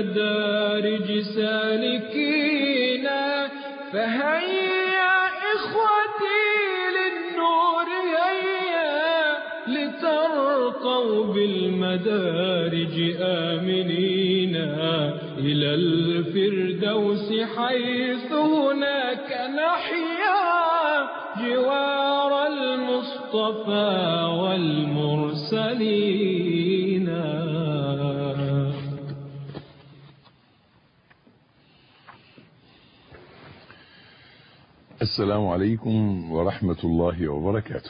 المدارج سالكينا، فهيا إخوتي للنور هيا، لترقوا بالمدارج آمنين إلى الفردوس، حيث هناك نحيا جوار المصطفى والمرسلين. السلام عليكم ورحمة الله وبركاته.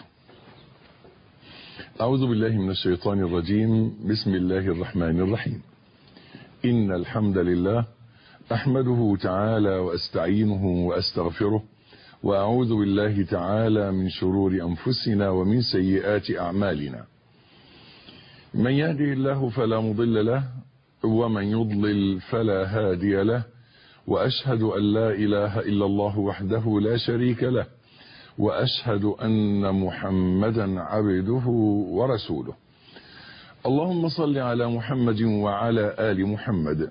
أعوذ بالله من الشيطان الرجيم. بسم الله الرحمن الرحيم. إن الحمد لله أحمده تعالى وأستعينه وأستغفره، وأعوذ بالله تعالى من شرور أنفسنا ومن سيئات أعمالنا. من يهده الله فلا مضل له، ومن يضلل فلا هادي له، وأشهد أن لا إله إلا الله وحده لا شريك له، وأشهد أن محمدا عبده ورسوله. اللهم صل على محمد وعلى آل محمد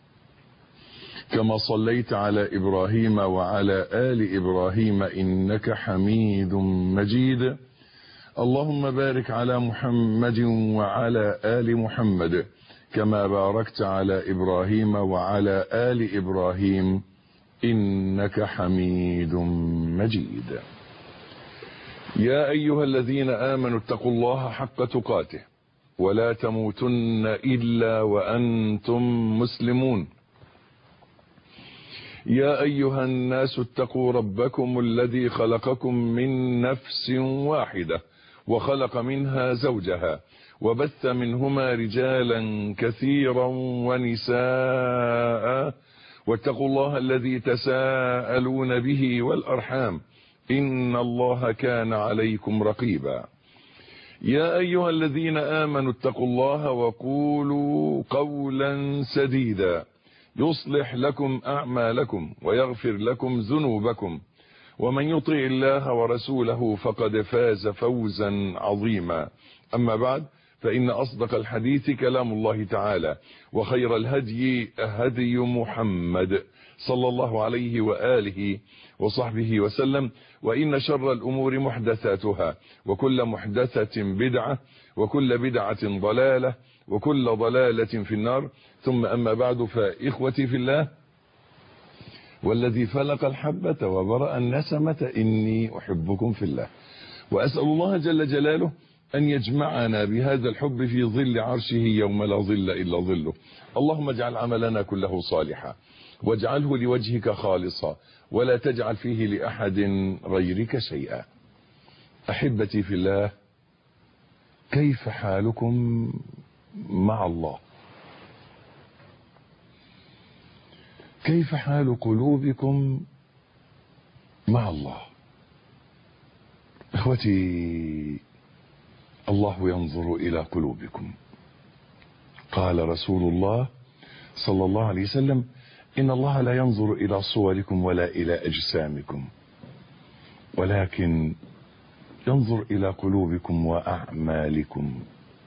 كما صليت على إبراهيم وعلى آل إبراهيم إنك حميد مجيد. اللهم بارك على محمد وعلى آل محمد كما باركت على إبراهيم وعلى آل إبراهيم إنك حميد مجيد. يا أيها الذين آمنوا اتقوا الله حق تقاته ولا تموتن إلا وأنتم مسلمون. يا أيها الناس اتقوا ربكم الذي خلقكم من نفس واحدة وخلق منها زوجها وبث منهما رجالا كثيرا ونساء، واتقوا الله الذي تساءلون به والأرحام إن الله كان عليكم رقيبا. يا أيها الذين آمنوا اتقوا الله وقولوا قولا سديدا يصلح لكم أعمالكم ويغفر لكم ذنوبكم، ومن يطع الله ورسوله فقد فاز فوزا عظيما. أما بعد، فإن أصدق الحديث كلام الله تعالى، وخير الهدي هدي محمد صلى الله عليه وآله وصحبه وسلم، وإن شر الأمور محدثاتها، وكل محدثة بدعة، وكل بدعة ضلالة، وكل ضلالة في النار. ثم أما بعد، فإخوتي في الله، والذي فلق الحبة وبرأ النسمة إني أحبكم في الله، وأسأل الله جل جلاله أن يجمعنا بهذا الحب في ظل عرشه يوم لا ظل إلا ظله. اللهم اجعل عملنا كله صالحا، واجعله لوجهك خالصا، ولا تجعل فيه لأحد غيرك شيئا. أحبتي في الله، كيف حالكم مع الله؟ كيف حال قلوبكم مع الله؟ اخوتي، الله ينظر إلى قلوبكم. قال رسول الله صلى الله عليه وسلم: إن الله لا ينظر إلى صوركم ولا إلى أجسامكم، ولكن ينظر إلى قلوبكم وأعمالكم.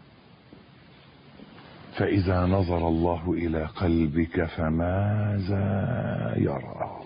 فإذا نظر الله إلى قلبك فماذا يرى؟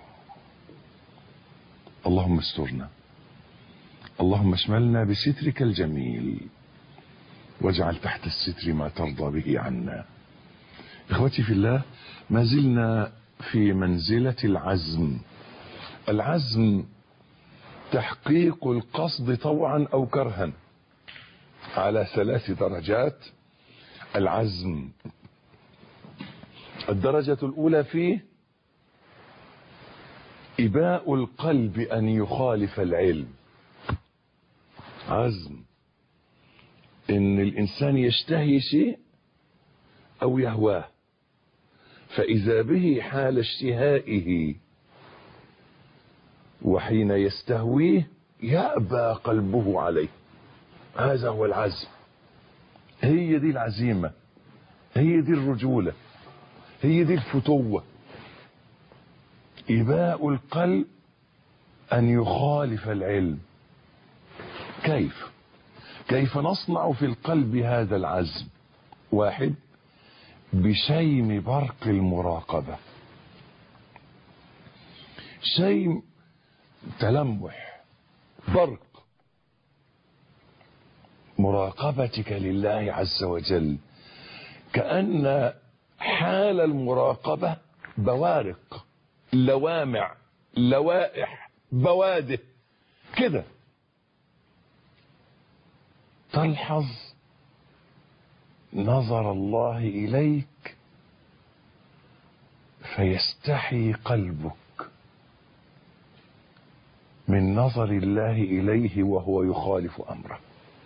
اللهم استرنا، اللهم اشملنا بسترك الجميل، واجعل تحت الستر ما ترضى به عنا. إخوتي في الله، ما زلنا في منزلة العزم. العزم تحقيق القصد طوعا أو كرها على 3 درجات. العزم، الدرجة الأولى فيه إباء القلب أن يخالف العلم. عزم إن الإنسان يشتهي شيء أو يهواه، فإذا به حال اشتهائه وحين يستهويه يأبى قلبه عليه. هذا هو العزم، هي دي العزيمة، هي دي الرجولة، هي دي الفتوة. إباء القلب أن يخالف العلم. كيف نصنع في القلب هذا العزم؟ 1، بشيم برق المراقبة. شيم تلمح، برق مراقبتك لله عز وجل، كأن حال المراقبة بوارق، لوامع، لوائح، بوادة كده، تلحظ نظر الله إليك فيستحي قلبك من نظر الله إليه وهو يخالف أمره.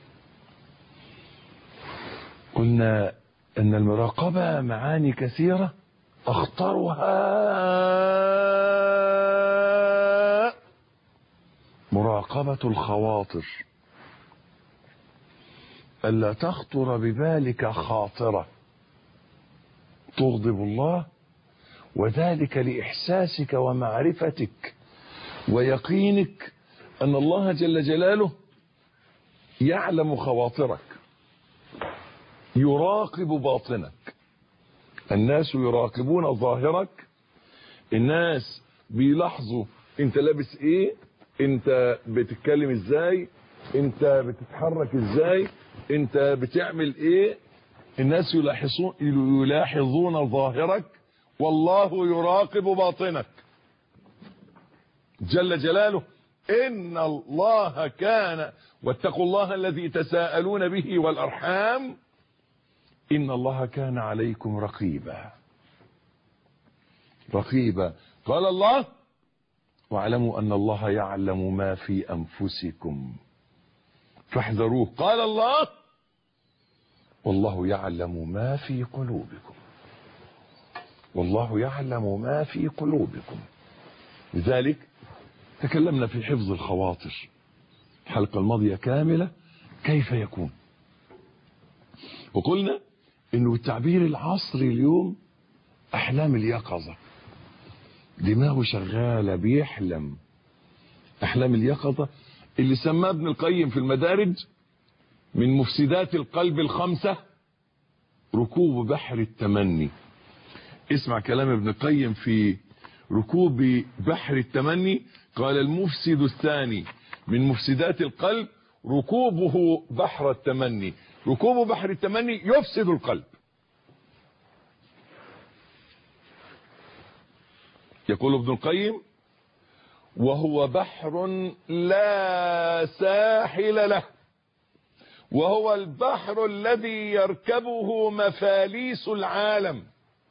قلنا أن المراقبة معاني كثيرة، أخطرها مراقبة الخواطر، ألا تخطر ببالك خاطرة تغضب الله، وذلك لإحساسك ومعرفتك ويقينك أن الله جل جلاله يعلم خواطرك، يراقب باطنك. الناس يراقبون ظاهرك، الناس بيلاحظوا انت لابس ايه، انت بتتكلم ازاي، انت بتتحرك ازاي، انت بتعمل ايه. الناس يلاحظون ظاهرك، والله يراقب باطنك جل جلاله. إن الله كان، واتقوا الله الذي تساءلون به والأرحام، إن الله كان عليكم رقيبا. رقيبا، قال الله: واعلموا أن الله يعلم ما في أنفسكم فاحذروه. قال الله: والله يعلم ما في قلوبكم، والله يعلم ما في قلوبكم. لذلك تكلمنا في حفظ الخواطر الحلقة الماضية كاملة كيف يكون، وقلنا انه التعبير العصري اليوم احلام اليقظة، دماغه شغالة بيحلم احلام اليقظة، اللي سماه ابن القيم في المدارج من مفسدات القلب الخمسة ركوب بحر التمني. اسمع كلام ابن القيم في ركوب بحر التمني. قال: المفسد الثاني من مفسدات القلب ركوبه بحر التمني. ركوب بحر التمني يفسد القلب. يقول ابن القيم: وهو بحر لا ساحل له، وهو البحر الذي يركبه مفاليس العالم،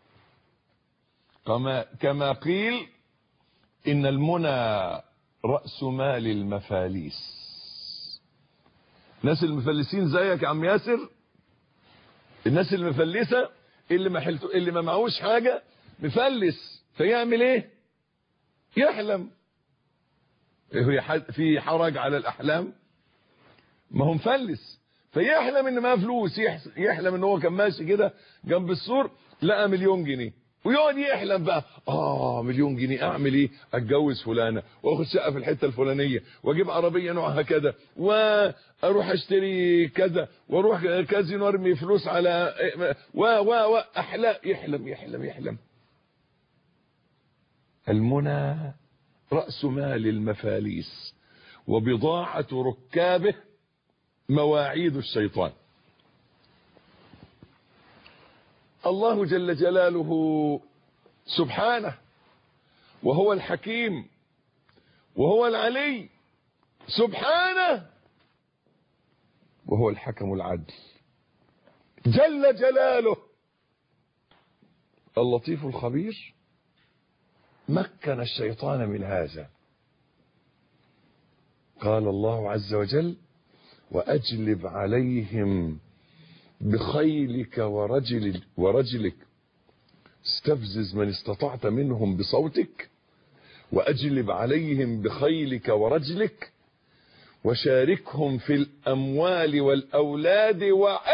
كما قيل: إن المنى رأس مال المفاليس. الناس المفلسين زيك يا عم ياسر، الناس المفلسة اللي ما معهوش حاجة مفلس، فيعمل ايه؟ يحلم. في حرج على الأحلام؟ ما هو مفلس، فيحلم ان ما فلوس، يحلم ان هو كان ماشي كده جنب السور لقى 1,000,000 جنيه، ويقعد يحلم بقى: مليون جنيه اعمل ايه؟ اتجوز فلانه، واخد شقه في الحته الفلانيه، واجيب عربيه نوعها كذا، واروح اشتري كذا، واروح كازينو ارمي فلوس على احلام. يحلم يحلم يحلم. المنى رأس مال المفاليس، وبضاعة ركابه مواعيد الشيطان. الله جل جلاله سبحانه وهو الحكيم وهو العلي سبحانه وهو الحكم العدل جل جلاله اللطيف الخبير. مكن الشيطان من هذا. قال الله عز وجل: وأجلب عليهم بخيلك ورجلك استفزز من استطعت منهم بصوتك، وأجلب عليهم بخيلك ورجلك وشاركهم في الأموال والأولاد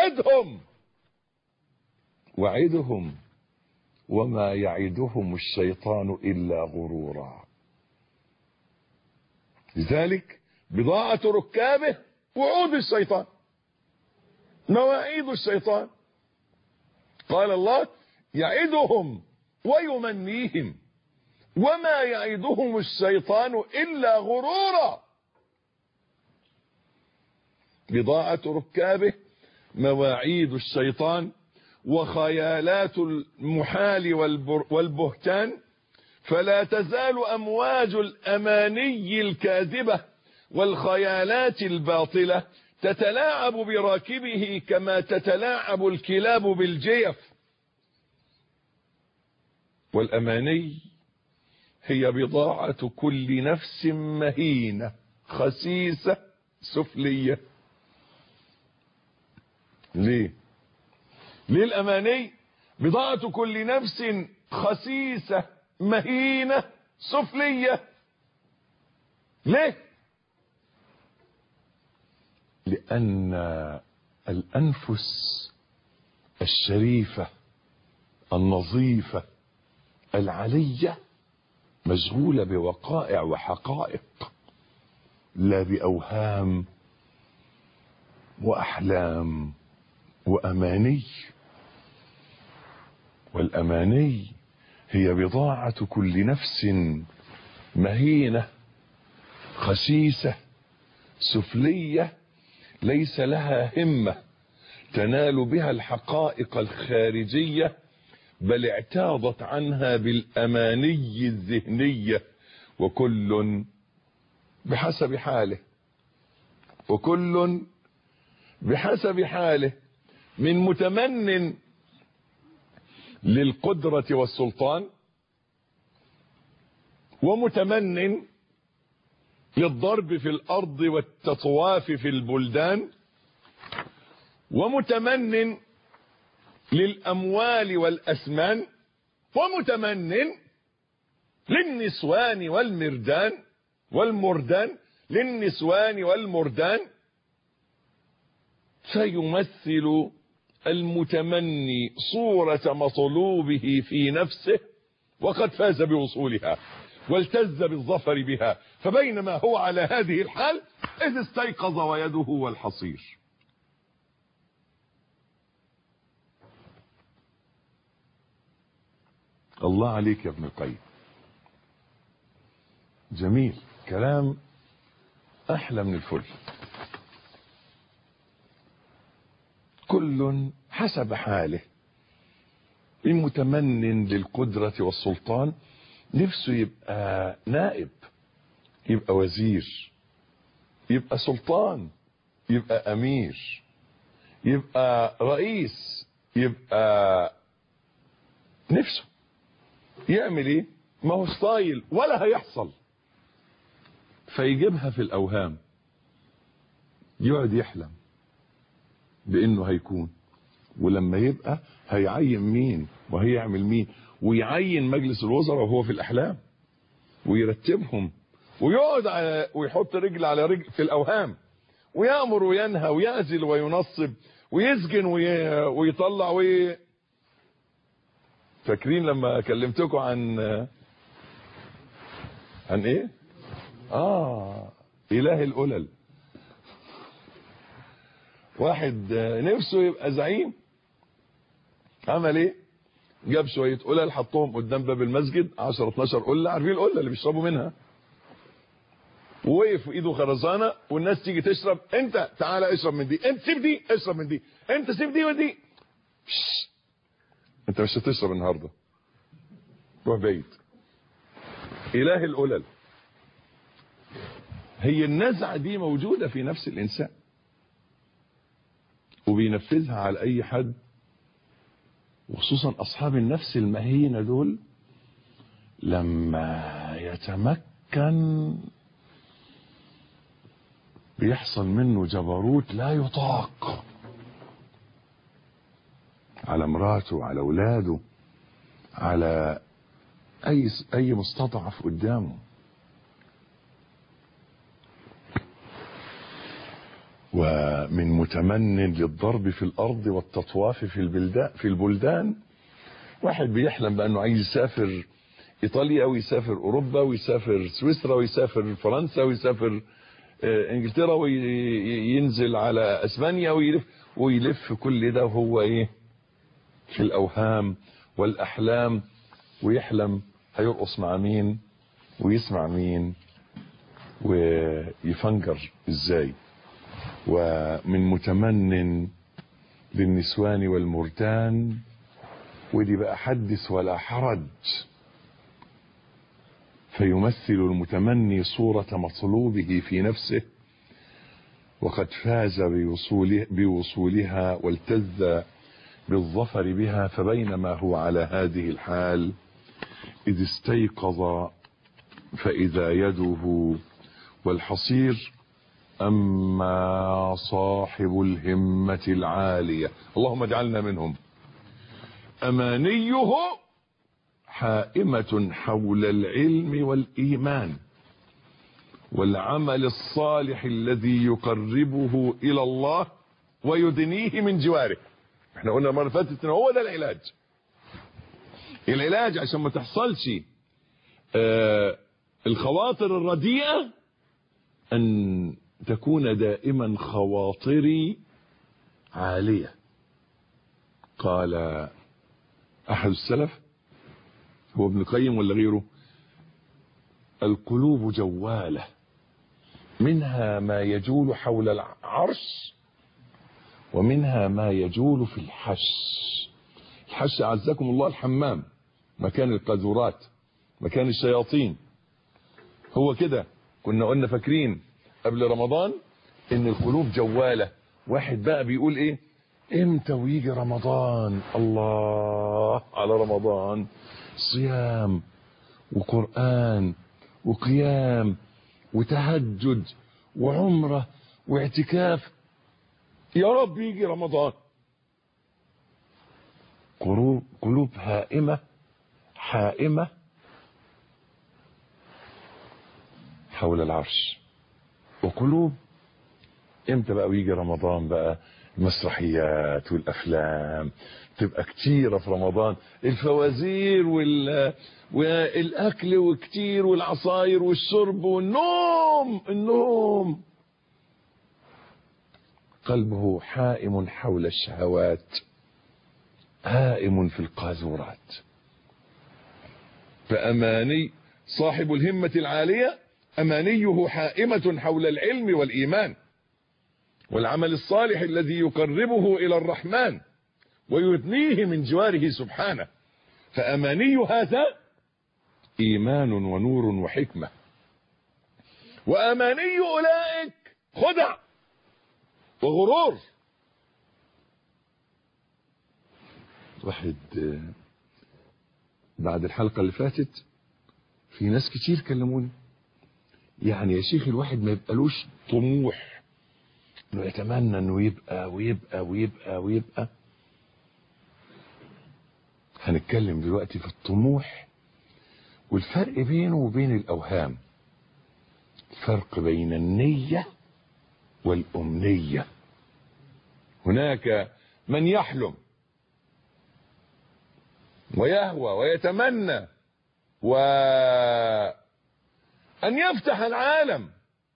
وعدهم وما يعدهم الشيطان إلا غرورا. لذلك بضاعة ركابه وعود الشيطان، مواعيد الشيطان. قال الله: يعدهم ويمنيهم وما يعدهم الشيطان إلا غرورا. بضاعة ركابه مواعيد الشيطان وخيالات المحال والبهتان، فلا تزال أمواج الأماني الكاذبة والخيالات الباطلة تتلاعب براكبه كما تتلاعب الكلاب بالجيف. والأماني هي بضاعة كل نفس مهينة خسيسة سفلية. ليه الأماني بضاعة كل نفس خسيسة مهينة سفلية؟ ليه؟ لأن الأنفس الشريفة النظيفة العلية مشغولة بوقائع وحقائق، لا بأوهام وأحلام وأماني. والأماني هي بضاعة كل نفس مهينة خسيسة سفلية ليس لها همة تنال بها الحقائق الخارجية، بل اعتاضت عنها بالأماني الذهنية. وكل بحسب حاله، وكل بحسب حاله، من متمن للقدرة والسلطان، ومتمن للضرب في الأرض والتطواف في البلدان، ومتمن للأموال والأثمان، ومتمن للنسوان والمردان للنسوان والمردان. فيمثل المتمني صورة مطلوبه في نفسه وقد فاز بوصولها والتز بالظفر بها، فبينما هو على هذه الحال إذ استيقظ ويده هو الحصير. الله عليك يا ابن القيم، جميل، كلام أحلى من الفل. كل حسب حاله، المتمن للقدرة والسلطان نفسه يبقى نائب، يبقى وزير، يبقى سلطان، يبقى أمير، يبقى رئيس، يبقى نفسه يعمل ايه؟ ما هو ستايل ولا هيحصل، فيجيبها في الأوهام، يقعد يحلم بانه هيكون، ولما يبقى هيعين مين وهيعمل مين، ويعين مجلس الوزراء وهو في الأحلام ويرتبهم، ويقعد ويحط رجل على رجل في الأوهام، ويأمر وينهى ويعزل وينصب ويسجن ويطلع فاكرين لما كلمتكم عن ايه؟ إله الأولل. واحد نفسه يبقى زعيم، عمل ايه؟ جاب شوية قلل حطهم قدام باب المسجد، 10-12 قلة، عارفين القلة اللي بيشربوا منها، ووقف ايده خرزانة والناس تيجي تشرب، انت تعالى اشرب من دي، انت سيب دي اشرب من دي، انت سيب دي ودي، انت مش هتشرب النهارده، روح بعيد. إله القلل. هي النزعة دي موجودة في نفس الإنسان وبينفذها على أي حد، وخصوصا أصحاب النفس المهينة دول لما يتمكن بيحصل منه جبروت لا يطاق على مراته، على اولاده، على اي مستضعف قدامه. ومن متمن للضرب في الارض والتطواف في البلدان، واحد بيحلم بانه عايز يسافر ايطاليا ويسافر اوروبا ويسافر سويسرا ويسافر فرنسا ويسافر انجلترا وينزل على اسبانيا ويلف كل ده وهو ايه؟ في الاوهام والأحلام، ويحلم هيرقص مع مين ويسمع مين ويفنجر ازاي. ومن متمن بالنسوان والمرتان، ودي بقى حدث ولا حرج، فيمثل المتمني صورة مطلوبه في نفسه، وقد فاز بوصولها والتذ بالظفر بها. فبينما هو على هذه الحال إذ استيقظ فإذا يده والحصير. أما صاحب الهمة العالية، اللهم اجعلنا منهم، أمانيه حائمة حول العلم والإيمان والعمل الصالح الذي يقربه إلى الله ويدنيه من جواره. احنا قلنا المرة اللي فاتت ان هو ده العلاج عشان ما تحصلش الخواطر الرديئة، أن تكون دائما خواطري عالية. قال أحد السلف، هو ابن القيم ولا غيره، القلوب جوالة، منها ما يجول حول العرش ومنها ما يجول في الحش. الحش أعزكم الله الحمام، مكان القاذورات، مكان الشياطين. هو كده كنا قلنا فاكرين قبل رمضان ان القلوب جوالة. واحد بقى بيقول ايه، امتى ويجي رمضان؟ الله على رمضان، صيام وقرآن وقيام وتهجد وعمرة واعتكاف، يا رب يجي رمضان. قلوب هائمة حائمة حول العرش. وقلوب امتى بقى ويجي رمضان بقى؟ المسرحيات والافلام تبقى كتيرة في رمضان، الفوازير والاكل وكتير، والعصاير والشرب والنوم. قلبه حائم حول الشهوات، هائم في القاذورات. فأماني صاحب الهمة العالية أمانيه حائمة حول العلم والإيمان والعمل الصالح الذي يقربه إلى الرحمن ويدنيه من جواره سبحانه. فأماني هذا إيمان ونور وحكمة، وأماني أولئك خدع وغرور. واحد بعد الحلقة اللي فاتت في ناس كتير كلموني، يعني يا شيخ الواحد ما يبقالوش طموح انه يتمنى انه يبقى ويبقى ويبقى ويبقى. هنتكلم دلوقتي في الطموح والفرق بينه وبين الأوهام، الفرق بين النية والأمنية. هناك من يحلم ويهوى ويتمنى وأن يفتح العالم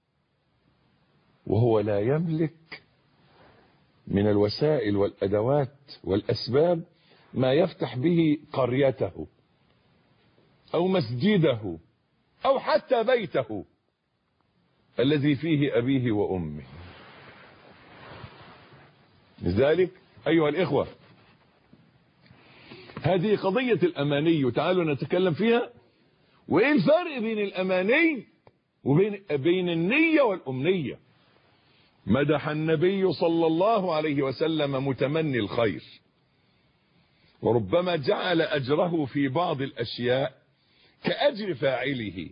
وهو لا يملك من الوسائل والأدوات والأسباب ما يفتح به قريته أو مسجده أو حتى بيته الذي فيه أبيه وأمه. لذلك أيها الإخوة، هذه قضية الأماني، وتعالوا نتكلم فيها. وإيه الفرق بين الأماني وبين النية والأمنية؟ مدح النبي صلى الله عليه وسلم متمني الخير، وربما جعل أجره في بعض الأشياء كأجر فاعله.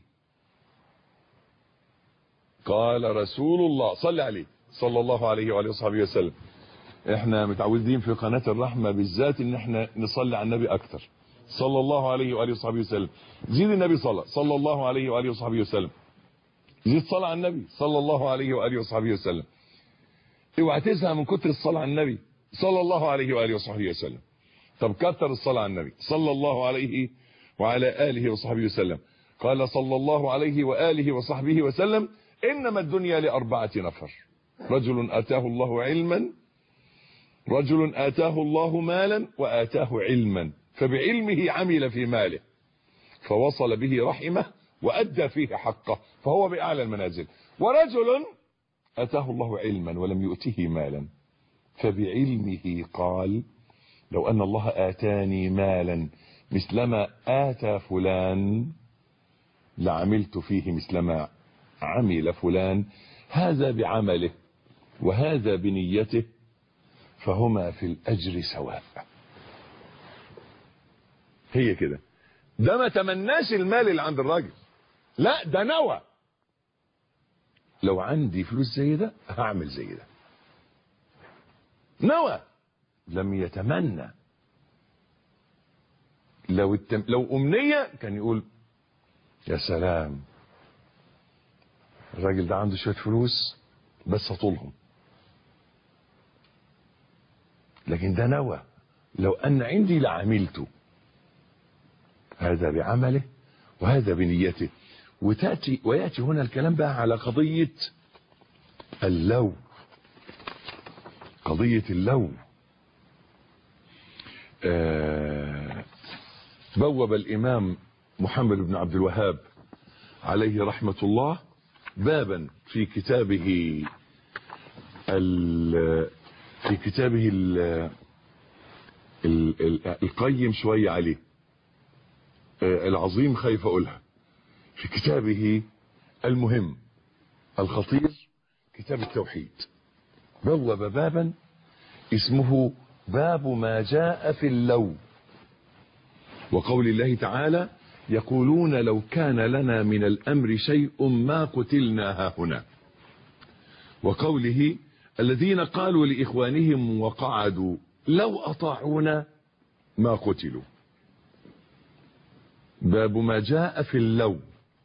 قال رسول الله صلى عليه صلى الله عليه وآله وصحبه وسلم، احنا متعودين في قناة الرحمة بالذات ان احنا نصلي على النبي اكتر صلى الله عليه وآله وصحبه وسلم. زيد النبي صلى الله عليه وآله وصحبه وسلم، زيد صلاة على النبي صلى الله عليه وآله وصحبه وسلم. اوعى تزهق من كتر الصلاة على النبي صلى الله عليه وآله وصحبه وسلم. طب كتر الصلاة على النبي صلى الله عليه وعلى آله وصحبه وسلم. قال صلى الله عليه وآله وصحبه وسلم، إنما الدنيا لأربعة نفر: رجل آتاه الله علما، رجل آتاه الله مالا، وآتاه علما فبعلمه عمل في ماله فوصل به رحمه وأدى فيه حقه فهو بأعلى المنازل. ورجل أتاه الله علما ولم يؤته مالا فبعلمه قال لو أن الله آتاني مالا مثلما آتى فلان لعملت فيه مثلما عمل فلان، هذا بعمله وهذا بنيته فهما في الأجر سواء. هي كده. ده ما تمناش المال اللي عند الراجل، لا ده نوى لو عندي فلوس زي ده هعمل زي ده. نوى لم يتمنى. لو أمنية كان يقول يا سلام الراجل ده عنده شوية فلوس بس هطولهم. لكن ده نوى لو أن عندي لعملته. هذا بعمله وهذا بنيته. ويأتي هنا الكلام بقى على قضية اللو. قضية اللو. بوب الإمام محمد بن عبد الوهاب عليه رحمة الله بابا في كتابه القيم شوية عليه العظيم خايف أقولها، في كتابه المهم الخطير كتاب التوحيد بوب بابا اسمه باب ما جاء في اللو. وقول الله تعالى يقولون لو كان لنا من الأمر شيء ما قتلنا هاهنا. وقوله الذين قالوا لإخوانهم وقعدوا لو أطاعونا ما قتلوا. باب ما جاء في اللو.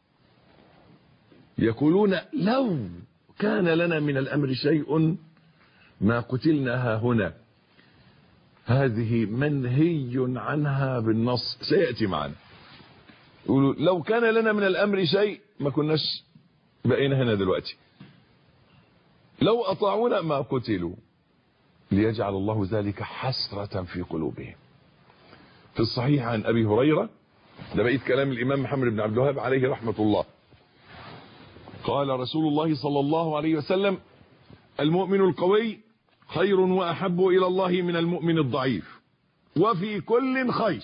يقولون لو كان لنا من الأمر شيء ما قتلنا هاهنا. هذه منهي عنها بالنص سيأتي معنا. يقولوا لو كان لنا من الأمر شيء ما كناش بقينا هنا دلوقتي. لو أطاعونا ما قتلوا ليجعل الله ذلك حسرة في قلوبهم. في الصحيح عن أبي هريرة، ده بقيت كلام الإمام محمد بن عبد الوهاب عليه رحمة الله، قال رسول الله صلى الله عليه وسلم المؤمن القوي خير وأحب إلى الله من المؤمن الضعيف وفي كل خير.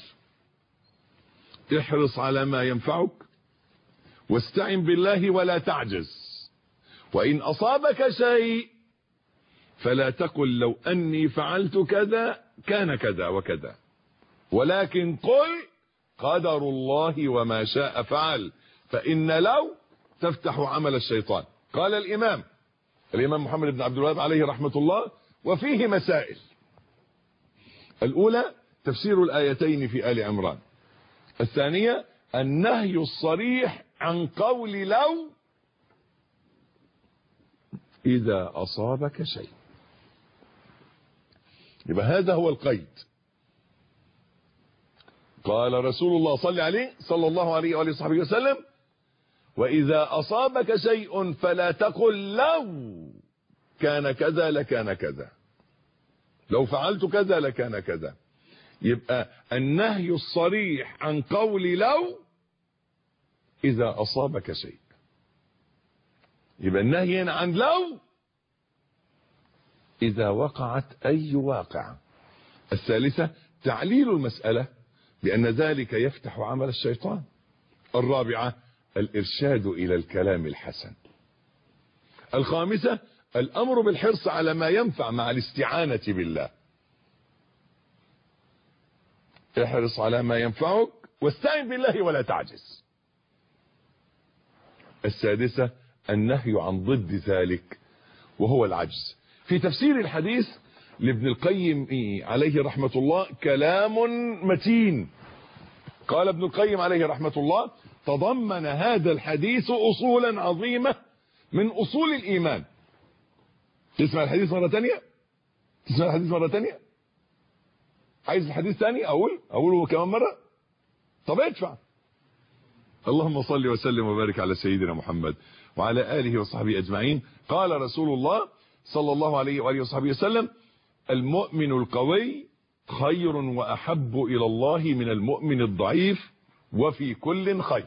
احرص على ما ينفعك واستعن بالله ولا تعجز. وإن أصابك شيء فلا تقل لو أني فعلت كذا كان كذا وكذا، ولكن قل قدر الله وما شاء فعل، فإن لو تفتح عمل الشيطان. قال الإمام محمد بن عبد الوهاب عليه رحمة الله وفيه مسائل. الأولى تفسير الآيتين في آل عمران. الثانية النهي الصريح عن قول لو إذا أصابك شيء. يبقى هذا هو القيد. قال رسول الله صلى الله عليه وآله وصحبه وسلم وإذا أصابك شيء فلا تقل لو كان كذا لكان كذا، لو فعلت كذا لكان كذا. يبقى النهي الصريح عن قول لو إذا أصابك شيء. يبقى النهي عن لو إذا وقعت أي واقع. الثالثة تعليل المسألة بأن ذلك يفتح عمل الشيطان. الرابعة الإرشاد إلى الكلام الحسن. الخامسة الأمر بالحرص على ما ينفع مع الاستعانة بالله. احرص على ما ينفعك واستعن بالله ولا تعجز. السادسة النهي عن ضد ذلك وهو العجز. في تفسير الحديث لابن القيم عليه رحمة الله كلام متين. قال ابن القيم عليه رحمة الله تضمن هذا الحديث أصولا عظيمة من أصول الإيمان. تسمع الحديث مرة تانية؟ تسمع الحديث مرة تانية؟ عايز الحديث تاني أقوله كمان مرة؟ طب ادفع. اللهم صل وسلم وبارك على سيدنا محمد وعلى آله وصحبه أجمعين. قال رسول الله صلى الله عليه وآله وصحبه وسلم المؤمن القوي خير وأحب إلى الله من المؤمن الضعيف وفي كل خير.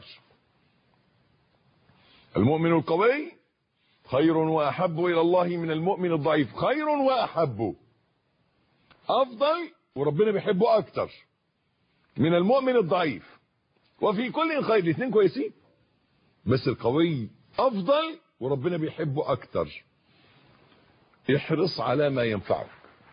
المؤمن القوي خير وأحب إلى الله من المؤمن الضعيف، خير وأحب، أفضل وربنا بيحبه أكتر من المؤمن الضعيف، وفي كل خير. الاثنين كويسين، بس القوي أفضل وربنا بيحبه أكتر. احرص على ما ينفعك.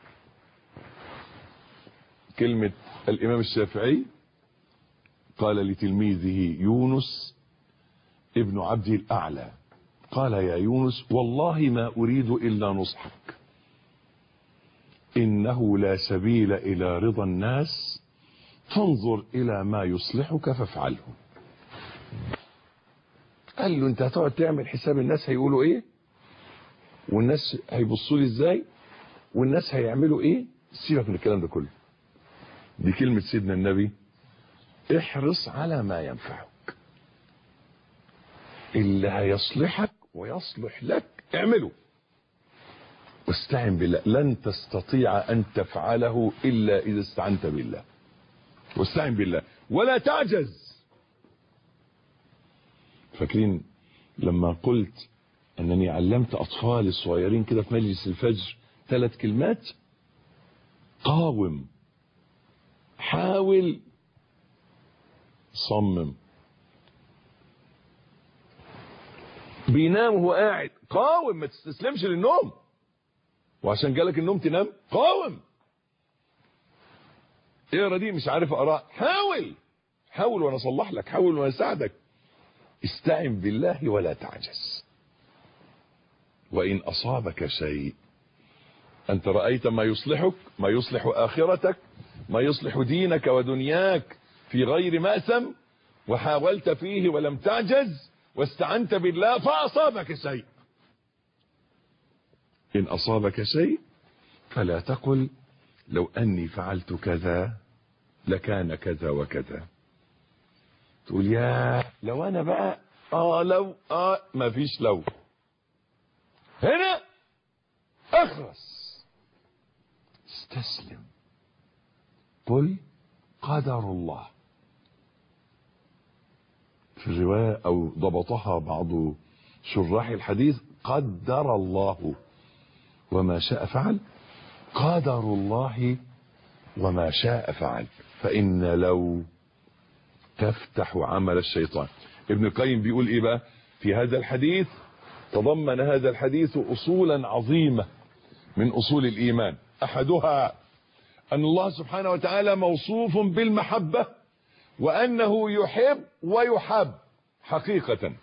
كلمة الإمام الشافعي قال لتلميذه يونس ابن عبد الأعلى، قال يا يونس والله ما أريد إلا نصحك، إنه لا سبيل إلى رضا الناس، فانظر إلى ما يصلحك فافعله. قال له أنت هتقعد تعمل حساب الناس هيقولوا إيه، والناس هيبصوا لي إزاي، والناس هيعملوا إيه، سيبك من الكلام ده كله. دي كلمة سيدنا النبي، احرص على ما ينفعك، اللي هيصلحك ويصلح لك اعمله، واستعن بالله. لن تستطيع أن تفعله إلا إذا استعنت بالله، واستعن بالله ولا تعجز. فاكرين لما قلت أنني علمت أطفال الصغيرين كده في مجلس الفجر 3 كلمات؟ قاوم، حاول، صمم. بينام وهو قاعد، قاوم، ما تستسلمش للنوم، وعشان جالك النوم تنام، قاوم. اقرا دي مش عارف اقراها، حاول وانا اصلح لك، حاول وانا اساعدك. استعن بالله ولا تعجز. وان اصابك شيء، انت رايت ما يصلحك، ما يصلح اخرتك، ما يصلح دينك ودنياك في غير مأثم، وحاولت فيه ولم تعجز واستعنت بالله فأصابك شيء، إن أصابك شيء فلا تقل لو أني فعلت كذا لكان كذا وكذا. تقول يا لو أنا بقى لو ما فيش لو. هنا اخرس، استسلم، قل قدر الله. في الرواية أو ضبطها بعض شراح الحديث، قدر الله وما شاء فعل، قدر الله وما شاء فعل. فإن لو تفتح عمل الشيطان. ابن القيم بيقول إيه بقى في هذا الحديث؟ تضمن هذا الحديث أصولا عظيمة من أصول الإيمان. أحدها أن الله سبحانه وتعالى موصوف بالمحبة، وأنه يحب ويحب حقيقة،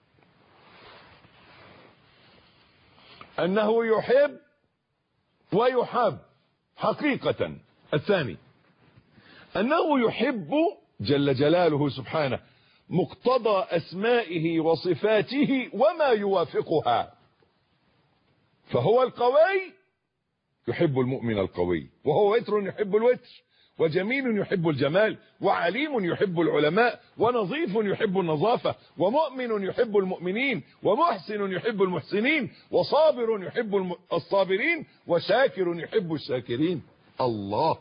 أنه يحب ويحب حقيقة. الثاني أنه يحب جل جلاله سبحانه مقتضى أسمائه وصفاته وما يوافقها، فهو القوي يحب المؤمن القوي، وهو وتر يحب الوتر، وجميل يحب الجمال، وعليم يحب العلماء، ونظيف يحب النظافة، ومؤمن يحب المؤمنين، ومحسن يحب المحسنين، وصابر يحب الصابرين، وشاكر يحب الشاكرين. الله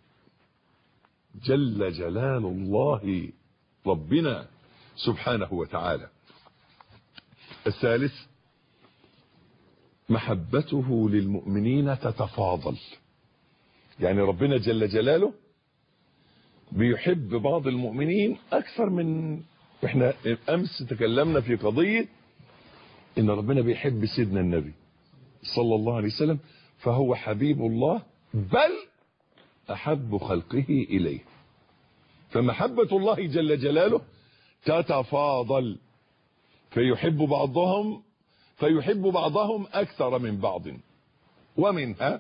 جل جلال الله ربنا سبحانه وتعالى. الثالث محبته للمؤمنين تتفاضل، يعني ربنا جل جلاله بيحب بعض المؤمنين أكثر من، احنا أمس تكلمنا في قضية إن ربنا بيحب سيدنا النبي صلى الله عليه وسلم، فهو حبيب الله بل أحب خلقه إليه. فمحبة الله جل جلاله تتفاضل، فيحب بعضهم أكثر من بعض. ومنها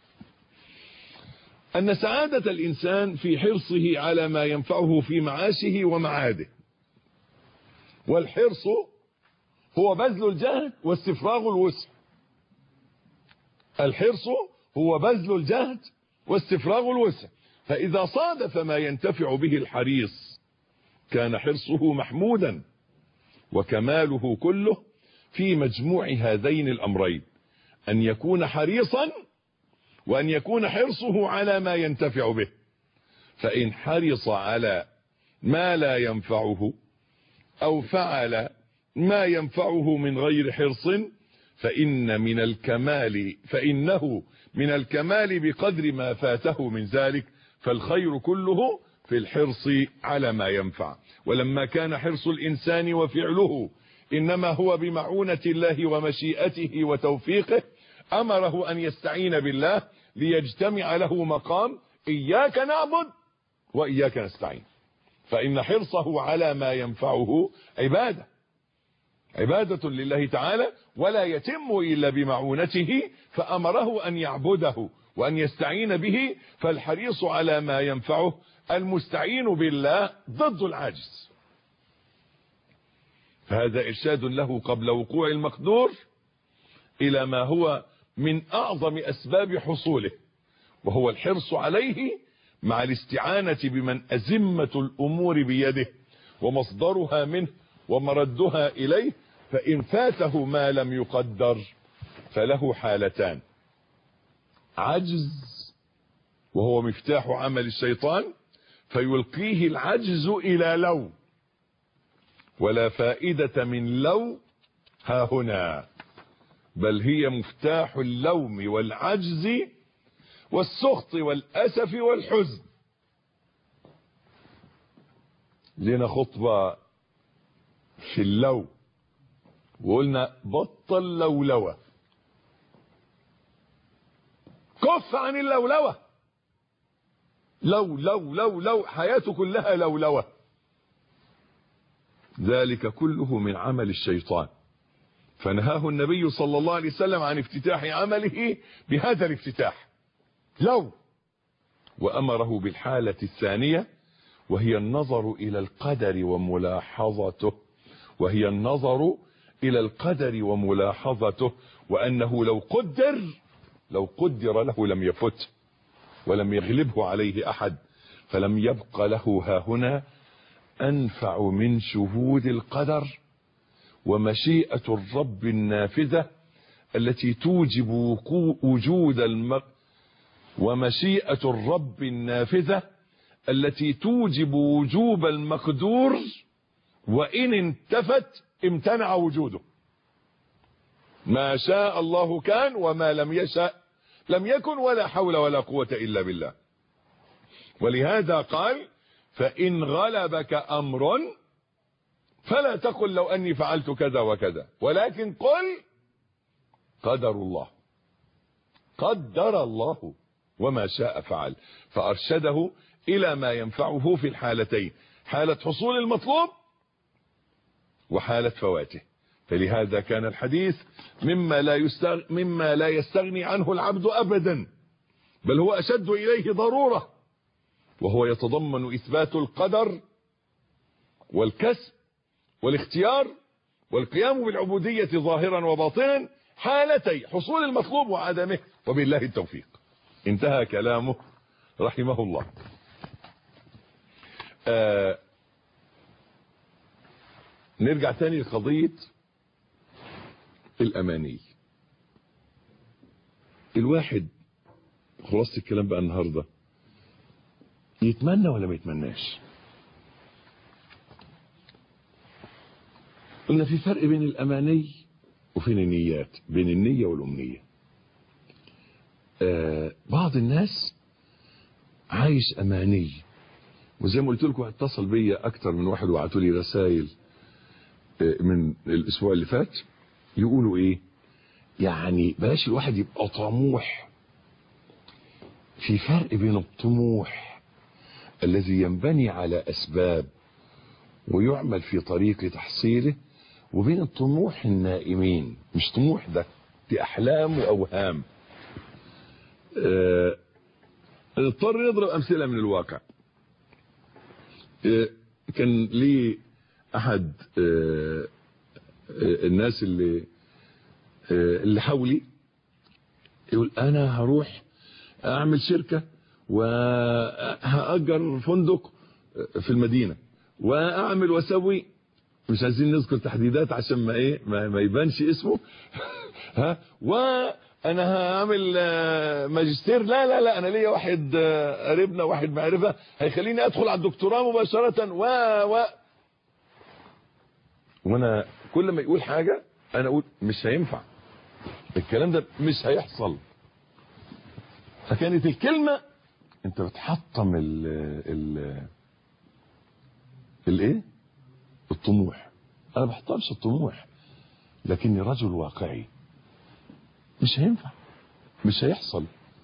أن سعادة الإنسان في حرصه على ما ينفعه في معاشه ومعاده. والحرص هو بذل الجهد واستفراغ الوسع. الحرص هو بذل الجهد واستفراغ الوسع، فإذا صادف ما ينتفع به الحريص كان حرصه محمودا، وكماله كله في مجموع هذين الأمرين، أن يكون حريصا وأن يكون حرصه على ما ينتفع به. فإن حرص على ما لا ينفعه أو فعل ما ينفعه من غير حرص فإنه من الكمال بقدر ما فاته من ذلك. فالخير كله في الحرص على ما ينفع. ولما كان حرص الإنسان وفعله إنما هو بمعونة الله ومشيئته وتوفيقه أمره أن يستعين بالله ليجتمع له مقام إياك نعبد وإياك نستعين. فإن حرصه على ما ينفعه عبادة لله تعالى ولا يتم إلا بمعونته، فأمره أن يعبده وأن يستعين به. فالحريص على ما ينفعه المستعين بالله ضد العاجز. فهذا إرشاد له قبل وقوع المقدور إلى ما هو من أعظم أسباب حصوله، وهو الحرص عليه مع الاستعانة بمن أزمة الأمور بيده ومصدرها منه ومردها إليه. فإن فاته ما لم يقدر فله حالتان: عجز وهو مفتاح عمل الشيطان فيلقيه العجز إلى لو، ولا فائدة من لو ها هنا، بل هي مفتاح اللوم والعجز والسخط والأسف والحزن. لنا خطبة في اللو وقلنا بطل لولوة، كف عن اللولوة. لو حياته كلها لولوة. ذلك كله من عمل الشيطان، فنهاه النبي صلى الله عليه وسلم عن افتتاح عمله بهذا الافتتاح لو، وأمره بالحالة الثانية وهي النظر إلى القدر وملاحظته، وأنه لو قدر له لم يفت ولم يغلبه عليه أحد، فلم يبق له ها هنا أنفع من شهود القدر ومشيئة الرب النافذة التي توجب وجوب المقدور، وإن انتفت امتنع وجوده. ما شاء الله كان وما لم يشأ لم يكن، ولا حول ولا قوة إلا بالله. ولهذا قال: فإن غلبك أمر فلا تقل لو أني فعلت كذا وكذا، ولكن قل قدر الله وما شاء فعل. فأرشده إلى ما ينفعه في الحالتين: حالة حصول المطلوب وحالة فواته. فلهذا كان الحديث مما لا يستغني عنه العبد أبدا، بل هو أشد إليه ضرورة، وهو يتضمن إثبات القدر والكسب والاختيار والقيام بالعبودية ظاهرا وباطنا، حالتي حصول المطلوب وعدمه، وبالله التوفيق. انتهى كلامه رحمه الله. نرجع تاني لقضية الأماني. الواحد خلاص الكلام بقى النهاردة، يتمنى ولا ما يتمناش؟ قلنا في فرق بين الأماني وبين النيات، بين النية والأمنية. بعض الناس عايش أماني، وزي ما قلت لكم اتصل بيا أكتر من واحد وبعتوا لي رسائل من الأسبوع اللي فات يقولوا إيه؟ يعني بلاش الواحد يبقى طموح. في فرق بين الطموح الذي ينبني على أسباب ويعمل في طريق تحصيله، وبين الطموح النائمين. مش طموح، دي أحلام وأوهام. نضطر نضرب أمثلة من الواقع. كان لي أحد الناس اللي حولي يقول: أنا هروح أعمل شركة وهأجر فندق في المدينة وأعمل وأسوي، مش عايزين نذكر تحديدات عشان ما يبانش اسمه، انا هعمل ماجستير، لا لا لا، انا ليا واحد قريبنا، واحد معرفه هيخليني ادخل على الدكتوراه مباشره وانا كل ما يقول حاجه انا اقول مش هينفع، الكلام ده مش هيحصل. فكانت الكلمه انت بتحطم الايه، الطموح. انا ما بحطمش الطموح، لكني رجل واقعي. مش هينفع، مش هيحصل.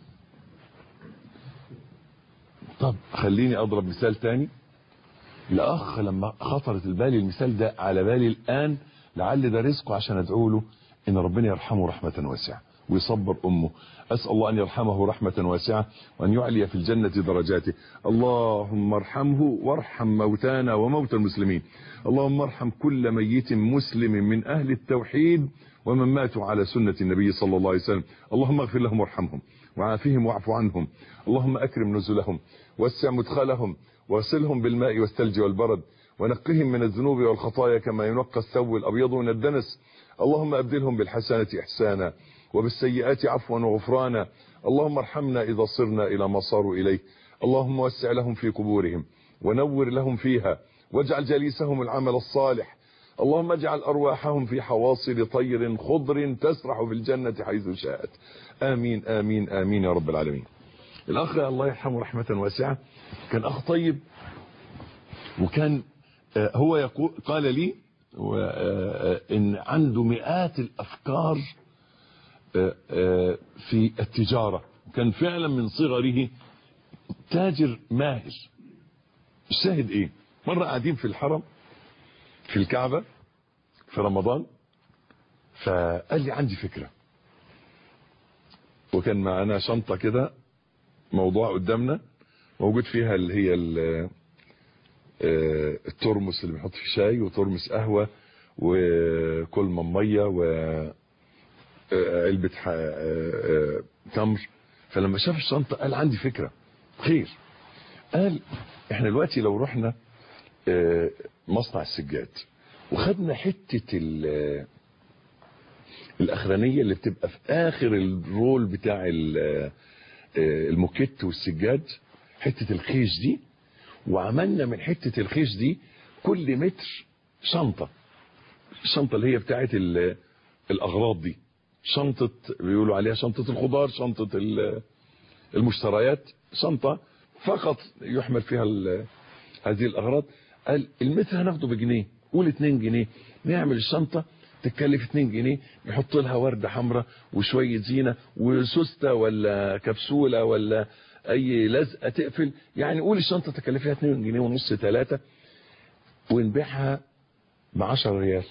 طب خليني اضرب مثال تاني. الاخ لما خطرت البالي المثال ده على بالي الان، لعل ده رزقه عشان ادعو له ان ربنا يرحمه رحمه واسعه ويصبر امه. اسال الله ان يرحمه رحمه واسعه وان يعلي في الجنه درجاته. اللهم ارحمه وارحم موتانا وموتى المسلمين. اللهم ارحم كل ميت مسلم من اهل التوحيد ومن ماتوا على سنه النبي صلى الله عليه وسلم. اللهم اغفر لهم وارحمهم وعافهم واعف عنهم. اللهم اكرم نزلهم واسع مدخلهم واغسلهم بالماء والثلج والبرد ونقهم من الذنوب والخطايا كما ينقى الثوب الابيض من الدنس. اللهم ابدلهم بالحسنه احسانا وبالسيئات عفوا وغفرانا. اللهم ارحمنا اذا صرنا الى ما صاروا اليه. اللهم وسع لهم في قبورهم ونور لهم فيها واجعل جليسهم العمل الصالح. اللهم اجعل ارواحهم في حواصل طير خضر تسرح في الجنه حيث شاءت. امين امين امين يا رب العالمين. الاخ الله يرحمه رحمه واسعه كان اخ طيب، وكان هو يقول قال لي ان عنده مئات الافكار في التجاره، كان فعلا من صغره تاجر ماهر. الشاهد ايه، مره قاعدين في الحرم في الكعبه في رمضان، فقال لي عندي فكره، وكان معنا شنطه كده موضوع قدامنا موجود فيها اللي هي الترمس اللي بنحط فيه شاي وترمس قهوه وكل ميه وعلبه تمر. فلما شاف الشنطه قال عندي فكره خير. قال احنا دلوقتي لو رحنا مصنع السجاد وخدنا حته الاخرانيه اللي بتبقى في اخر الرول بتاع الموكيت والسجاد، حته الخيش دي، وعملنا من حته الخيش دي كل متر شنطه، الشنطه اللي هي بتاعه الاغراض دي، شنطه بيقولوا عليها شنطه الخضار، شنطه المشتريات، شنطه فقط يحمل فيها هذه الاغراض. قال المتر هناخده بجنيه، قول 2 جنيه، نعمل الشنطه تتكلف 2 جنيه، نحط لها ورده حمراء وشويه زينه وسوسته ولا كبسوله ولا اي لزقه تقفل، يعني قول الشنطه تكلفها 2 جنيه ونص 3، ونبيعها ب 10 ريال.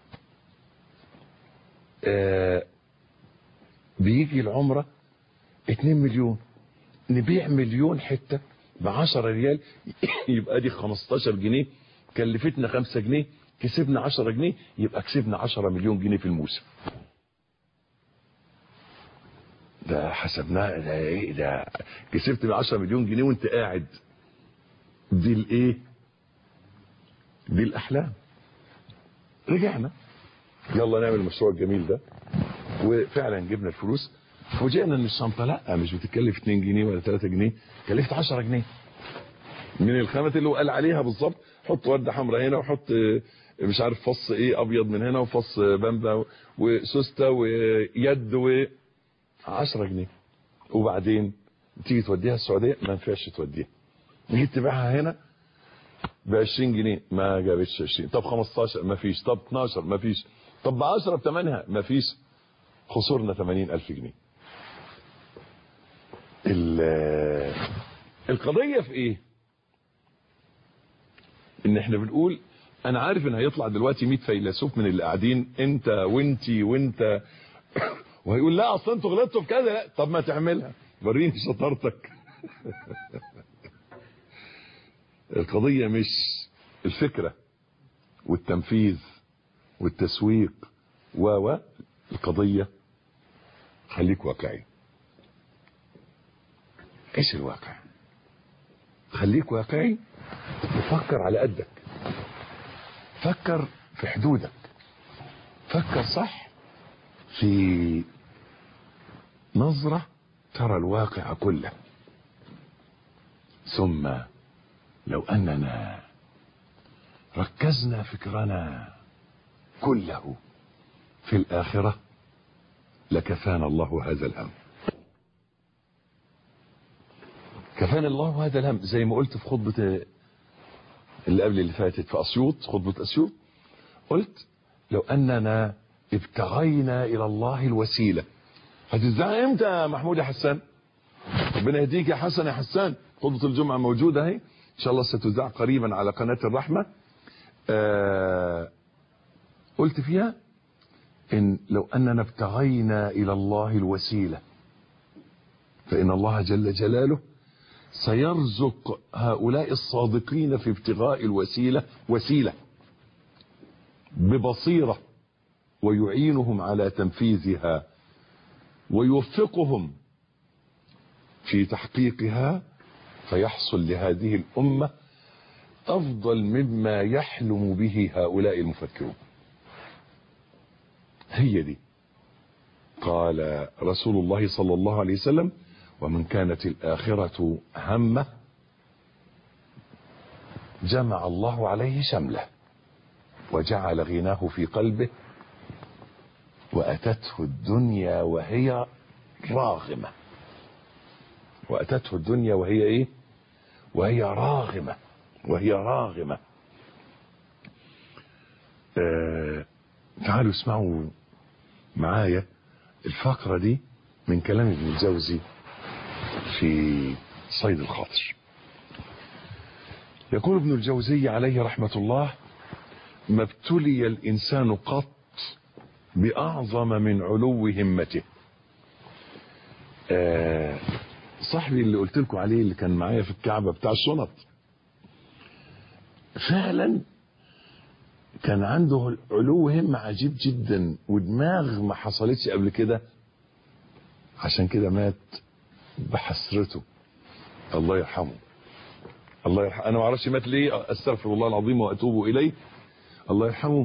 بيجي العمره 2 مليون، نبيع 1,000,000 حته ب 10 ريال، يبقى دي 15 جنيه، كلفتنا 5 جنيه، كسبنا 10 جنيه، يبقى كسبنا 10 مليون جنيه في الموسم. ده حسبناه، ده ايه ده، كسبت ب 10 مليون جنيه وانت قاعد. دي الايه، دي الاحلام. رجعنا يلا نعمل المشروع الجميل ده، وفعلا جبنا الفلوس، فوجئنا ان الشنطه لا مش بتكلف 2 جنيه ولا 3 جنيه، كلفت 10 جنيه من الخامات اللي هو قال عليها بالظبط. حط ورده حمراء هنا، وحط مش عارف فص ايه ابيض من هنا، وفص بامبا وسوسته ويد، و 10 جنيه. وبعدين تيجي توديها السعوديه ما ينفعش توديها، جيت تبيعها هنا ب 20 جنيه ما جابتش 20، طب 15 ما فيش، طب 12 ما فيش، طب ب 10 بثمنها ما فيش، خسرنا 80,000 جنيه. القضيه في ايه؟ ان احنا بنقول انا عارف ان هيطلع دلوقتي 100 فيلسوف من اللي قاعدين، انت وانتي وانت، وهيقول لا اصل انتوا غلطتوا في كذا. لا، طب ما تعملها، وريني شطارتك. القضيه مش الفكره والتنفيذ والتسويق القضيه خليك واقعي، عيش الواقع، خليك واقعي وفكر على قدك، فكر في حدودك، فكر صح في نظرة ترى الواقع كله. ثم لو أننا ركزنا فكرنا كله في الآخرة لكفانا الله هذا الهم. كفانا الله هذا الهم. زي ما قلت في خطبة اللي قبل اللي فاتت في أسيوط، خطبة أسيوط، قلت لو أننا ابتغينا إلى الله الوسيلة. هتزعق امتى يا محمود يا حسان؟ ربنا يهديك يا حسن يا حسان. خطبة الجمعة موجودة اهي، إن شاء الله ستذاع قريبا على قناة الرحمة. قلت فيها إن لو أننا ابتغينا إلى الله الوسيلة فإن الله جل جلاله سيرزق هؤلاء الصادقين في ابتغاء الوسيلة وسيلة ببصيرة، ويعينهم على تنفيذها ويوفقهم في تحقيقها، فيحصل لهذه الأمة أفضل مما يحلم به هؤلاء المفكرون. هي دي. قال رسول الله صلى الله عليه وسلم: ومن كانت الآخرة همه جمع الله عليه شمله وجعل غناه في قلبه وأتته الدنيا وهي راغمة. وأتته الدنيا وهي إيه؟ وهي راغمة. وهي راغمة. تعالوا اسمعوا معايا الفقرة دي من كلام ابن الجوزي في صيد الخاطر. يقول ابن الجوزي عليه رحمة الله: ما ابتلي الإنسان قط بأعظم من علو همته. صاحبي اللي قلت لكم عليه اللي كان معايا في الكعبة بتاع الشنط، فعلا كان عنده علو همة عجيب جدا ودماغ ما حصلتش قبل كده، عشان كده مات بحسرته. الله يرحمه. الله يرحمه. انا ما اعرفش مات ليه، استغفر الله العظيم واتوب اليه. الله يرحمه.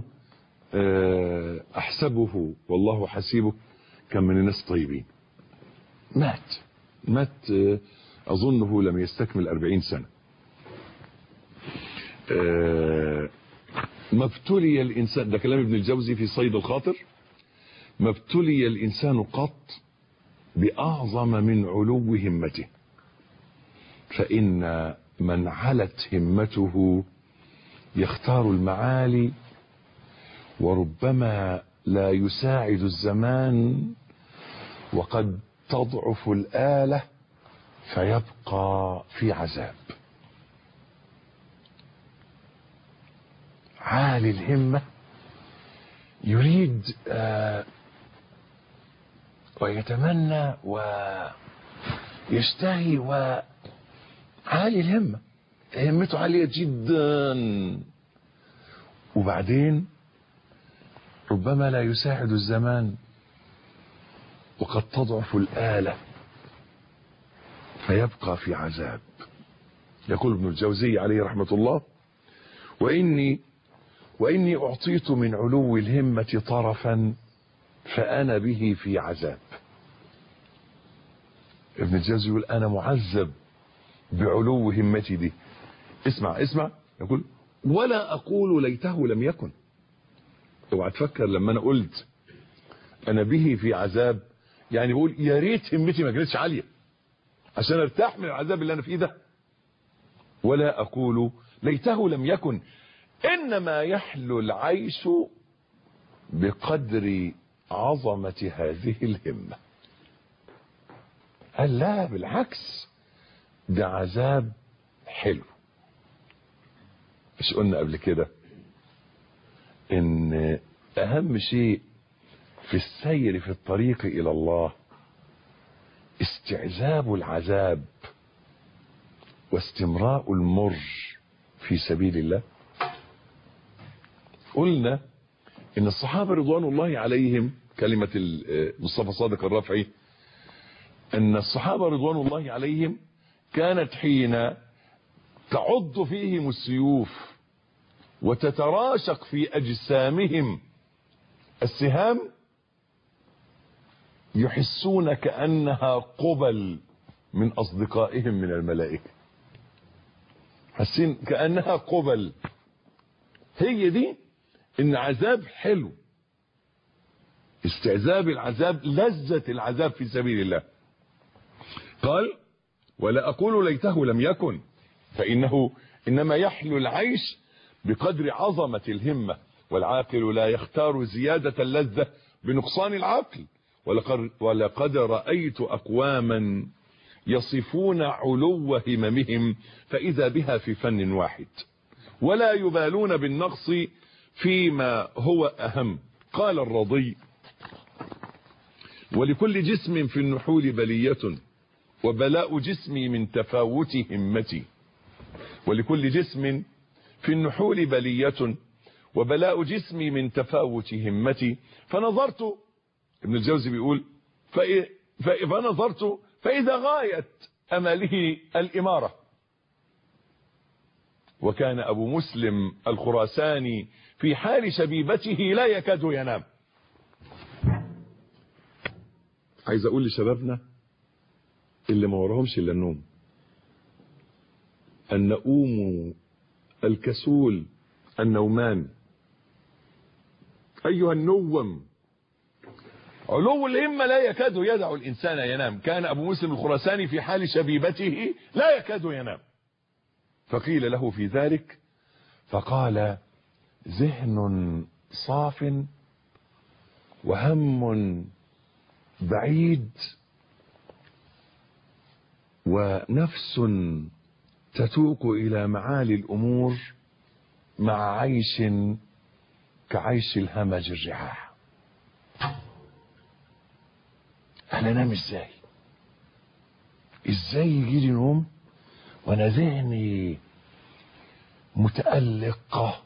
احسبه والله حسيبه كان من الناس الطيبين. مات اظنه لم يستكمل 40 سنة. ما ابتلي الانسان، ده كلام ابن الجوزي في صيد الخاطر: ما ابتلي الانسان قط باعظم من علو همته، فان من علت همته يختار المعالي، وربما لا يساعد الزمان، وقد تضعف الآلة فيبقى في عذاب. عالي الهمة يريد ويتمنى ويشتهي، وعالي الهمة همته عالية جدا، وبعدين ربما لا يساعد الزمان وقد تضعف الآلة فيبقى في عذاب. يقول ابن الجوزي عليه رحمة الله: وإني أعطيت من علو الهمة طرفا فأنا به في عذاب. ابن الجوزي يقول أنا معذب بعلو همتي دي. اسمع. يقول: ولا أقول ليته لم يكن. اوعى تفكر لما أنا قلت أنا به في عذاب يعني بقول يا ريت همتي ما كانتش عالية عشان ارتاح من العذاب اللي أنا فيه ده. ولا أقول ليته لم يكن، إنما يحلو العيش بقدر عظمة هذه الهمة. قال لا، بالعكس، ده عذاب حلو. مش قلنا قبل كده ان اهم شيء في السير في الطريق الى الله استعذاب العذاب واستمراء المر في سبيل الله. قلنا ان الصحابة رضوان الله عليهم، كلمة مصطفى صادق الرافعي، ان الصحابة رضوان الله عليهم كانت حين تعض فيهم السيوف وتتراشق في اجسامهم السهام يحسون كأنها قبل من أصدقائهم من الملائكة، حاسين كأنها قبل. هي دي إن عذاب حلو، استعذاب العذاب، لذة العذاب في سبيل الله. قال ولا أقول ليته لم يكن، فإنه إنما يحلو العيش بقدر عظمة الهمة، والعاقل لا يختار زيادة اللذة بنقصان العقل. ولقد رأيت أقواما يصفون علو هممهم فإذا بها في فن واحد، ولا يبالون بالنقص فيما هو أهم. قال الرضي ولكل جسم في النحول بلية، وبلاء جسمي من تفاوت همتي. ولكل جسم في النحول بلية، وبلاء جسمي من تفاوت همتي. فنظرت، ابن الجوزي بيقول فنظرت فإذا غاية أمله الإمارة. وكان أبو مسلم الخراساني في حال شبيبته لا يكاد ينام. عايز أقول لشبابنا اللي ما وراهمش إلا النوم، النؤوم الكسول النومان. أيها النوم، علو الهمة لا يكاد يدع الإنسان ينام. كان أبو مسلم الخراساني في حال شبيبته لا يكاد ينام، فقيل له في ذلك فقال ذهن صاف وهم بعيد ونفس تتوق إلى معالي الأمور مع عيش كعيش الهمج الرعاح. أنا أنام إزاي يجيلي نوم وأنا ذهني متألق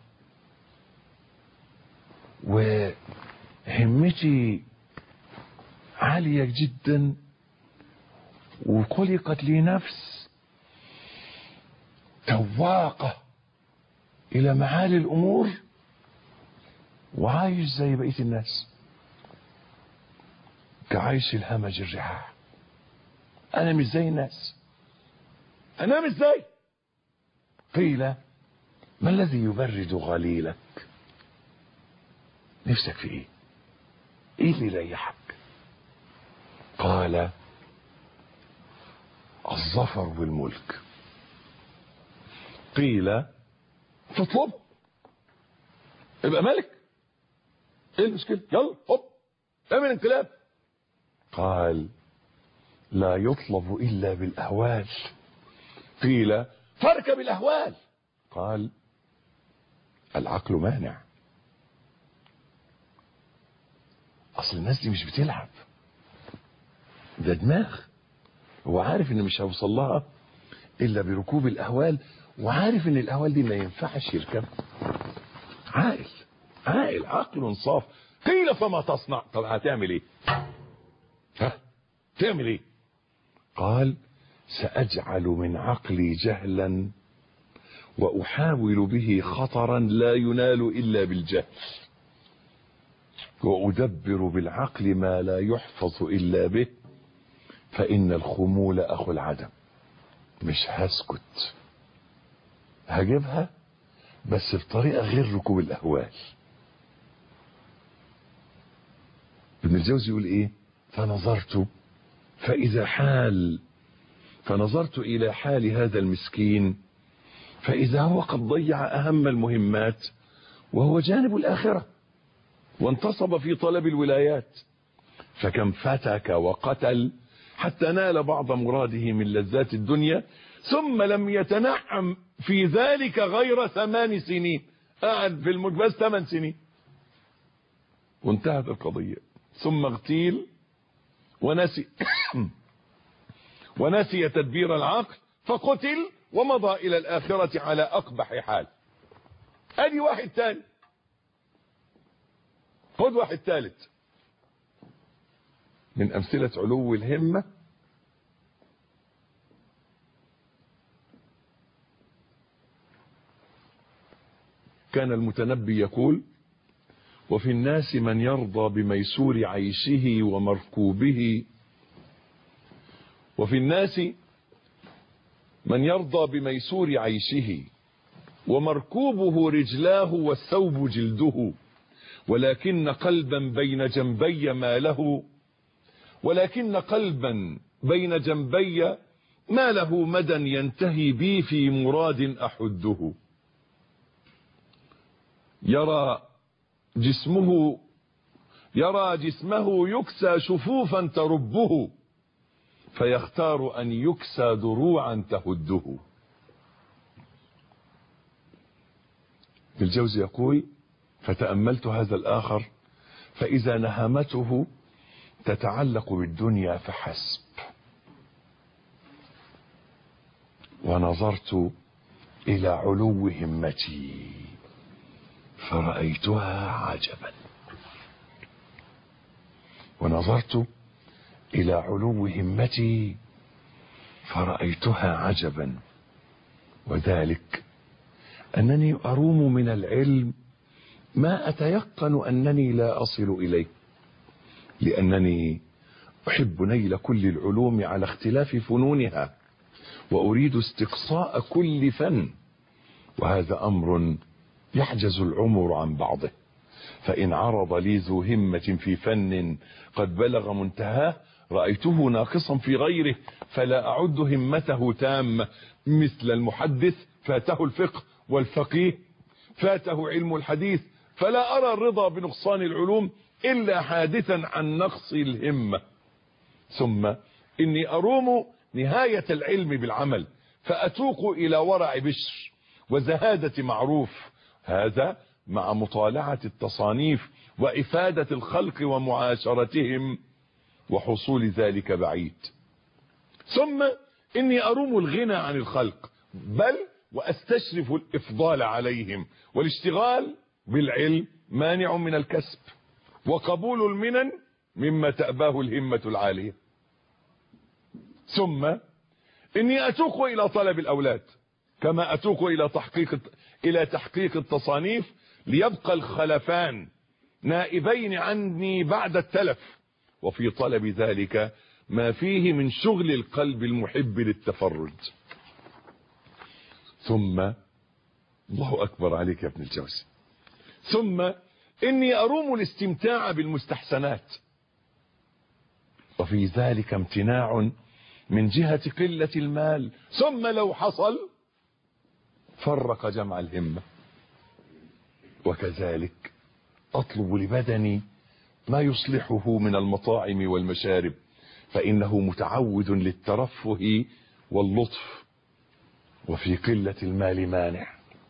وهمتي عالية جدا وخلقت لي نفس تواقة إلى معالي الأمور وعايش زي بقية الناس كعيش الهمج الرعاح. أنا مش زي الناس، أنام إزاي؟ قيل ما الذي يبرد غليلك؟ نفسك في إيه؟ إيه اللي يريحك؟ قال الظفر بالملك. قيل تطلب ابقى ملك، ايه المشكلة؟ يلا هوب اعمل انقلاب. قال لا يطلب الا بالاهوال. قيل فاركب الاهوال. قال العقل مانع. اصل الناس دي مش بتلعب، ده دماغ، هو عارف ان مش هيوصل لها الا بركوب الاهوال، وعارف ان الاهوال دي ما ينفعش يركبها. عاقل عقل صاف. قيل فما تصنع؟ طب هتعمل ايه؟ تعمل ايه؟ قال سأجعل من عقلي جهلا وأحاول به خطرا لا ينال إلا بالجهل، وأدبر بالعقل ما لا يحفظ إلا به، فإن الخمول أخو العدم. مش هسكت، هجيبها بس بطريقة غير ركوب الأهوال. ابن الجوزي يقول إيه؟ فنظرت إلى حال هذا المسكين فإذا هو قد ضيع أهم المهمات وهو جانب الآخرة، وانتصب في طلب الولايات، فكم فتك وقتل حتى نال بعض مراده من لذات الدنيا، ثم لم يتنعم في ذلك غير 8 سنين. قعد في المجبس 8 سنين وانتهت القضية. ثم اغتيل ونسي تدبير العقل فقتل ومضى إلى الآخرة على أقبح حال. ادي واحد تاني، خد واحد ثالث من أمثلة علو الهمة. كان المتنبي يقول وفي الناس من يرضى بميسور عيشه ومركوبه وفي الناس من يرضى بميسور عيشه ومركوبه رجلاه والثوب جلده، ولكن قلبا بين جنبي ما له، ولكن قلبا بين جنبي ما له مدى ينتهي بي في مراد أحده. يرى جسمه يكسى شفوفا تربه، فيختار أن يكسى دروعا تهده. ابن الجوزي يقول: فتأملت هذا الآخر فإذا نهمته تتعلق بالدنيا فحسب، ونظرت إلى علو همتي فرأيتها عجبا، ونظرت إلى علو همتي فرأيتها عجبا، وذلك أنني أروم من العلم ما أتيقن أنني لا أصل إليه، لأنني أحب نيل كل العلوم على اختلاف فنونها، وأريد استقصاء كل فن، وهذا أمر يحجز العمر عن بعضه. فإن عرض لي ذو همة في فن قد بلغ منتهاه رأيته ناقصا في غيره، فلا أعد همته تامة، مثل المحدث فاته الفقه، والفقيه فاته علم الحديث، فلا أرى الرضا بنقصان العلوم إلا حادثا عن نقص الهمة. ثم إني أروم نهاية العلم بالعمل، فأتوق إلى ورع بشر وزهادة معروف، هذا مع مطالعة التصانيف وإفادة الخلق ومعاشرتهم، وحصول ذلك بعيد. ثم إني أروم الغنى عن الخلق، بل وأستشرف الإفضال عليهم، والاشتغال بالعلم مانع من الكسب، وقبول المنن مما تأباه الهمة العالية. ثم إني أتوق إلى طلب الأولاد، كما أتوق إلى تحقيق التصانيف، ليبقى الخلفان نائبين عني بعد التلف، وفي طلب ذلك ما فيه من شغل القلب المحب للتفرج. ثم الله أكبر عليك يا ابن الجوزي، ثم إني أروم الاستمتاع بالمستحسنات، وفي ذلك امتناع من جهة قلة المال، ثم لو حصل فرق جمع الهمة. وكذلك أطلب لبدني ما يصلحه من المطاعم والمشارب، فإنه متعود للترفه واللطف، وفي قلة المال مانع.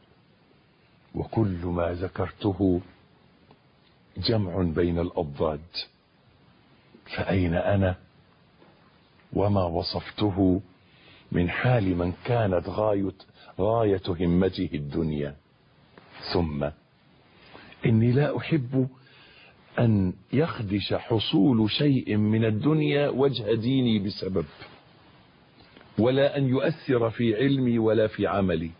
وكل ما ذكرته جمع بين الأضداد، فأين أنا وما وصفته من حال من كانت غاية همته الدنيا. ثم إني لا أحب أن يخدش حصول شيء من الدنيا وجه ديني بسبب، ولا أن يؤثر في علمي ولا في عملي.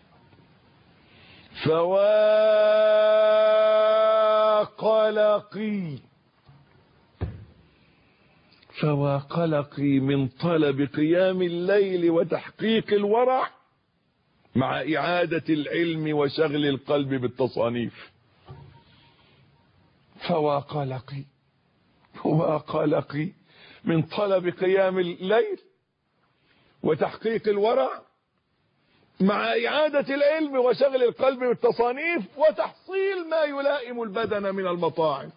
فوا قلقي من طلب قيام الليل وتحقيق الورع مع إعادة العلم وشغل القلب بالتصانيف. فوا قلقي من طلب قيام الليل وتحقيق الورع مع إعادة العلم وشغل القلب بالتصانيف، وتحصيل ما يلائم البدن من المطاعم،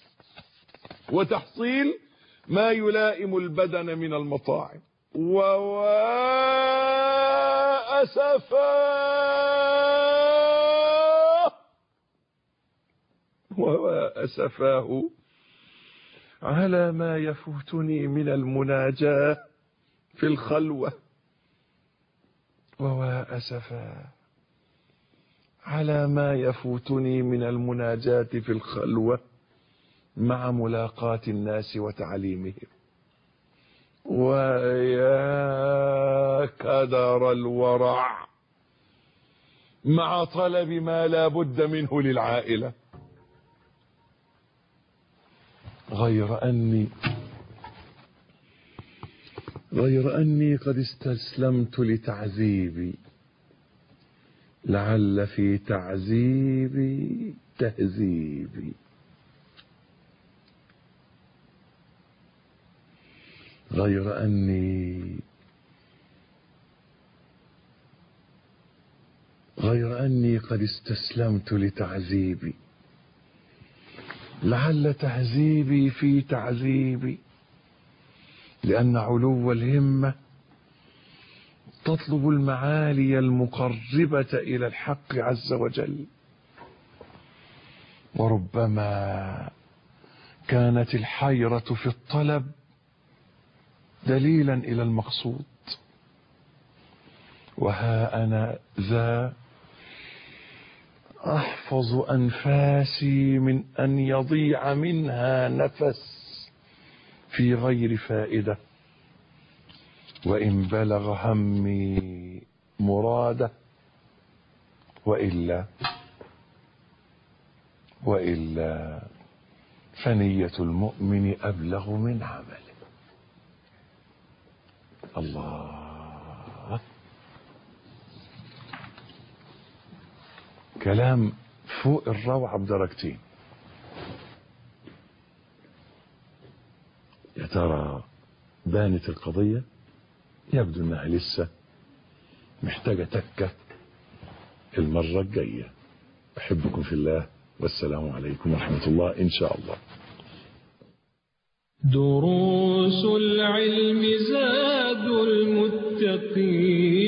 وأسفاه على ما يفوتني من المناجاة في الخلوة، على ما يفوتني من المناجاة في الخلوة مع ملاقاة الناس وتعليمهم. ويا كدر الورع مع طلب ما لا بد منه للعائلة. غير أني قد استسلمت لتعذيبي، لعل في تعذيبي تهذيبي. غير أني قد استسلمت لتعذيبي، لعل تهذيبي في تعذيبي، لأن علو الهمة تطلب المعالي المقربة إلى الحق عز وجل، وربما كانت الحيرة في الطلب دليلا إلى المقصود. وها أنا ذا أحفظ أنفاسي من أن يضيع منها نفس في غير فائدة، وإن بلغ همي مراده، وإلا فنية المؤمن أبلغ من عمله. الله، كلام فوق الروعة بدرجتين. يا ترى بانت القضية؟ يبدو انها لسه محتاجة تكة المرة الجاية. أحبكم في الله، والسلام عليكم ورحمة الله إن شاء الله. دروس العلم زاد المتقين.